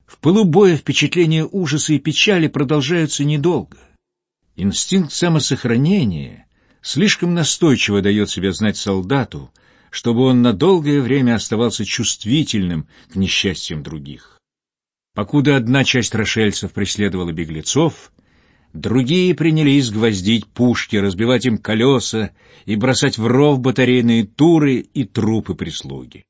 В пылу боя впечатления ужаса и печали продолжаются недолго. Инстинкт самосохранения слишком настойчиво дает себя знать солдату, чтобы он на долгое время оставался чувствительным к несчастьям других. Покуда одна часть рошельцев преследовала беглецов, другие принялись гвоздить пушки, разбивать им колеса и бросать в ров батарейные туры и трупы прислуги.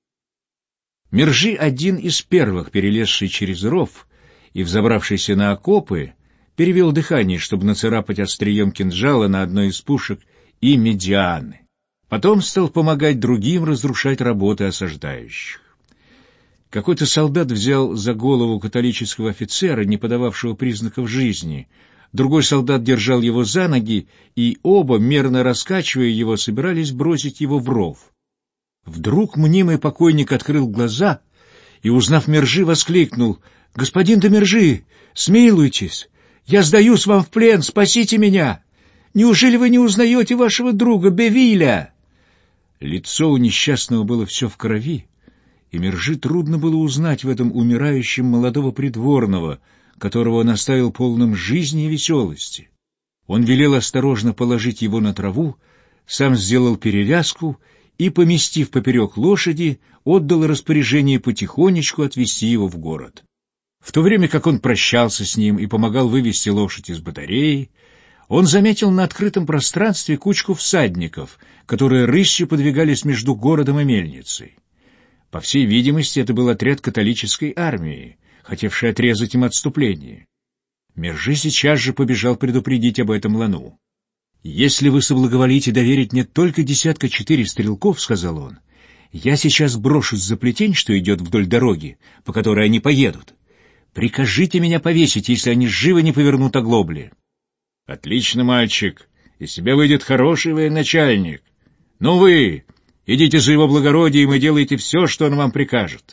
Мержи, один из первых перелезший через ров и взобравшийся на окопы, перевел дыхание, чтобы нацарапать острием кинжала на одной из пушек имя Дианы. Потом стал помогать другим разрушать работы осаждающих. Какой-то солдат взял за голову католического офицера, не подававшего признаков жизни. Другой солдат держал его за ноги, и оба, мерно раскачивая его, собирались бросить его в ров. Вдруг мнимый покойник открыл глаза и, узнав Мержи, воскликнул: «Господин де Мержи, смилуйтесь! Я сдаюсь вам в плен, спасите меня! Неужели вы не узнаете вашего друга Бевиля?» Лицо у несчастного было все в крови, и Мержи трудно было узнать в этом умирающем молодого придворного, которого он оставил полным жизни и веселости. Он велел осторожно положить его на траву, сам сделал перевязку и, поместив поперек лошади, отдал распоряжение потихонечку отвезти его в город. В то время как он прощался с ним и помогал вывести лошадь из батареи, он заметил на открытом пространстве кучку всадников, которые рысью подвигались между городом и мельницей. По всей видимости, это был отряд католической армии, хотевший отрезать им отступление. Мержи сейчас же побежал предупредить об этом Лану. «Если вы соблаговолите доверить мне только 4 стрелков, — сказал он, — я сейчас брошусь за плетень, что идет вдоль дороги, по которой они поедут. Прикажите меня повесить, если они живо не повернут оглобли». «Отлично, мальчик, из тебя выйдет хороший военачальник. Ну вы, идите за его благородием и делайте все, что он вам прикажет».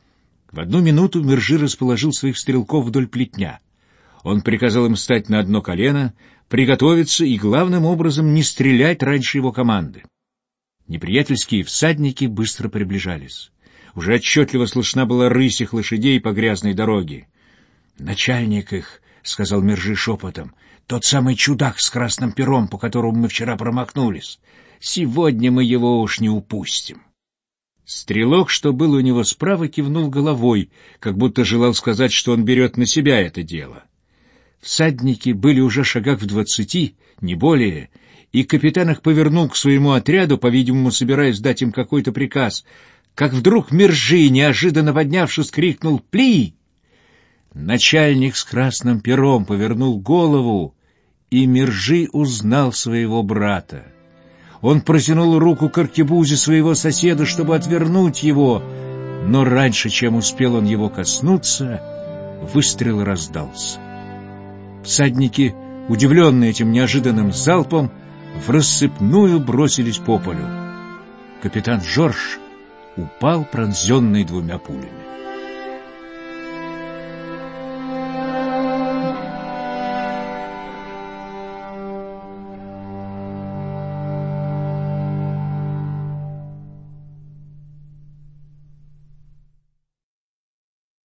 В одну минуту Мержи расположил своих стрелков вдоль плетня. Он приказал им встать на одно колено, приготовиться и, главным образом, не стрелять раньше его команды. Неприятельские всадники быстро приближались. Уже отчетливо слышна была рысь их лошадей по грязной дороге. «Начальник их, — сказал Мержи шепотом, — тот самый чудак с красным пером, по которому мы вчера промахнулись. Сегодня мы его уж не упустим». Стрелок, что был у него справа, кивнул головой, как будто желал сказать, что он берет на себя это дело. Всадники были уже в шагах в 20, не более, и капитан их повернул к своему отряду, по-видимому, собираясь дать им какой-то приказ, как вдруг Мержи, неожиданно поднявшись, крикнул «Пли!». Начальник с красным пером повернул голову, и Мержи узнал своего брата. Он протянул руку к аркебузе своего соседа, чтобы отвернуть его, но раньше, чем успел он его коснуться, выстрел раздался. Всадники, удивленные этим неожиданным залпом, врассыпную бросились по полю. Капитан Жорж упал, пронзенный 2 пулями.